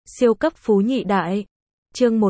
Siêu cấp phú nhị đại. Chương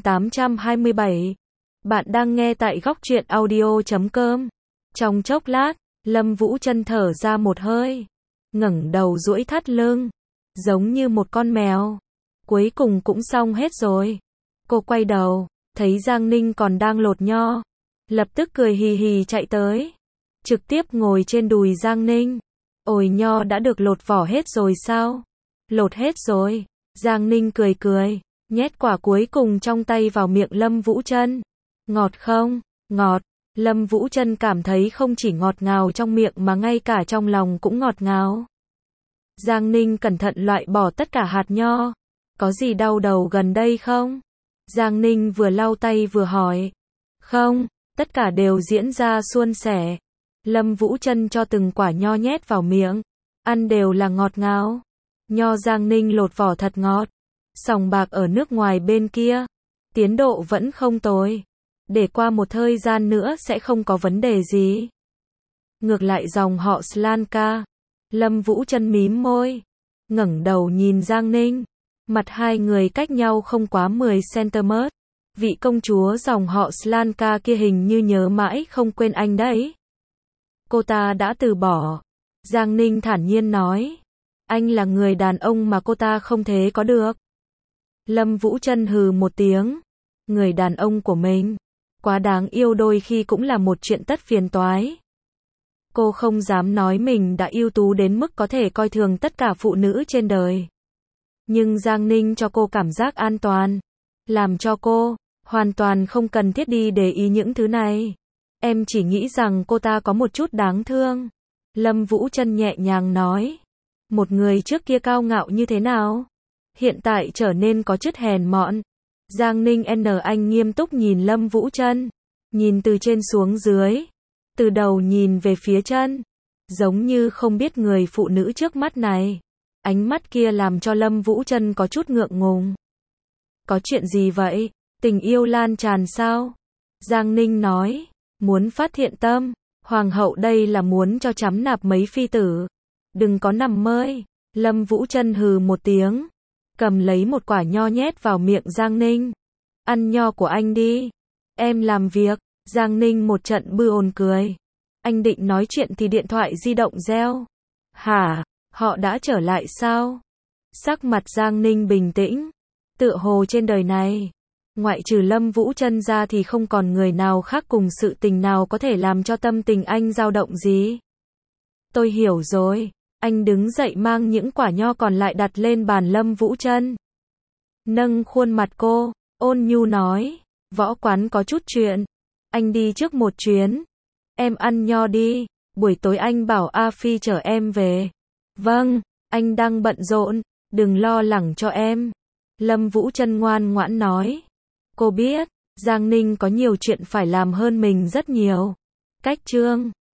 1827. Bạn đang nghe tại góc truyện audio.com. Trong chốc lát, Lâm Vũ Chân thở ra một hơi, ngẩng đầu duỗi thắt lưng, giống như một con mèo. Cuối cùng cũng xong hết rồi. Cô quay đầu, thấy Giang Ninh còn đang lột nho, lập tức cười hì hì chạy tới, trực tiếp ngồi trên đùi Giang Ninh. Ôi, nho đã được lột vỏ hết rồi sao? Lột hết rồi. Giang Ninh cười cười, nhét quả cuối cùng trong tay vào miệng Lâm Vũ Chân. Ngọt không? Ngọt. Lâm Vũ Chân cảm thấy không chỉ ngọt ngào trong miệng mà ngay cả trong lòng cũng ngọt ngào. Giang Ninh cẩn thận loại bỏ tất cả hạt nho. Có gì đau đầu gần đây không? Giang Ninh vừa lau tay vừa hỏi. Không, tất cả đều diễn ra suôn sẻ. Lâm Vũ Chân cho từng quả nho nhét vào miệng, ăn đều là ngọt ngào. Nho Giang Ninh lột vỏ thật ngọt. Sòng bạc ở nước ngoài bên kia, tiến độ vẫn không tồi. Để qua một thời gian nữa sẽ không có vấn đề gì. Ngược lại dòng họ Slanka. Lâm Vũ Chân mím môi, ngẩng đầu nhìn Giang Ninh. Mặt hai người cách nhau không quá 10 cm. Vị công chúa dòng họ Slanka kia hình như nhớ mãi không quên anh đấy. Cô ta đã từ bỏ. Giang Ninh thản nhiên nói. Anh là người đàn ông mà cô ta không thể có được. Lâm Vũ Chân hừ một tiếng. Người đàn ông của mình, quá đáng yêu đôi khi cũng là một chuyện tất phiền toái. Cô không dám nói mình đã ưu tú đến mức có thể coi thường tất cả phụ nữ trên đời. Nhưng Giang Ninh cho cô cảm giác an toàn, làm cho cô hoàn toàn không cần thiết đi để ý những thứ này. Em chỉ nghĩ rằng cô ta có một chút đáng thương. Lâm Vũ Chân nhẹ nhàng nói. Một người trước kia cao ngạo như thế nào, hiện tại trở nên có chút hèn mọn. Giang Ninh anh nghiêm túc nhìn Lâm Vũ Chân, nhìn từ trên xuống dưới, từ đầu nhìn về phía chân, giống như không biết người phụ nữ trước mắt này. Ánh mắt kia làm cho Lâm Vũ Chân có chút ngượng ngùng. Có chuyện gì vậy? Tình yêu lan tràn sao? Giang Ninh nói, muốn phát thiện tâm, hoàng hậu đây là muốn cho chắm nạp mấy phi tử. Đừng có nằm mơ. Lâm Vũ Chân hừ một tiếng, cầm lấy một quả nho nhét vào miệng Giang Ninh. Ăn nho của anh đi. Em làm việc. Giang Ninh một trận bư ồn cười. Anh định nói chuyện thì điện thoại di động reo. Hả? Họ đã trở lại sao? Sắc mặt Giang Ninh bình tĩnh. Tựa hồ trên đời này, ngoại trừ Lâm Vũ Chân ra thì không còn người nào khác cùng sự tình nào có thể làm cho tâm tình anh dao động gì. Tôi hiểu rồi. Anh đứng dậy mang những quả nho còn lại đặt lên bàn Lâm Vũ Chân. Nâng khuôn mặt cô, ôn nhu nói, võ quán có chút chuyện. Anh đi trước một chuyến. Em ăn nho đi, buổi tối anh bảo A Phi chở em về. Vâng, anh đang bận rộn, đừng lo lắng cho em. Lâm Vũ Chân ngoan ngoãn nói. Cô biết, Giang Ninh có nhiều chuyện phải làm hơn mình rất nhiều. Cách chương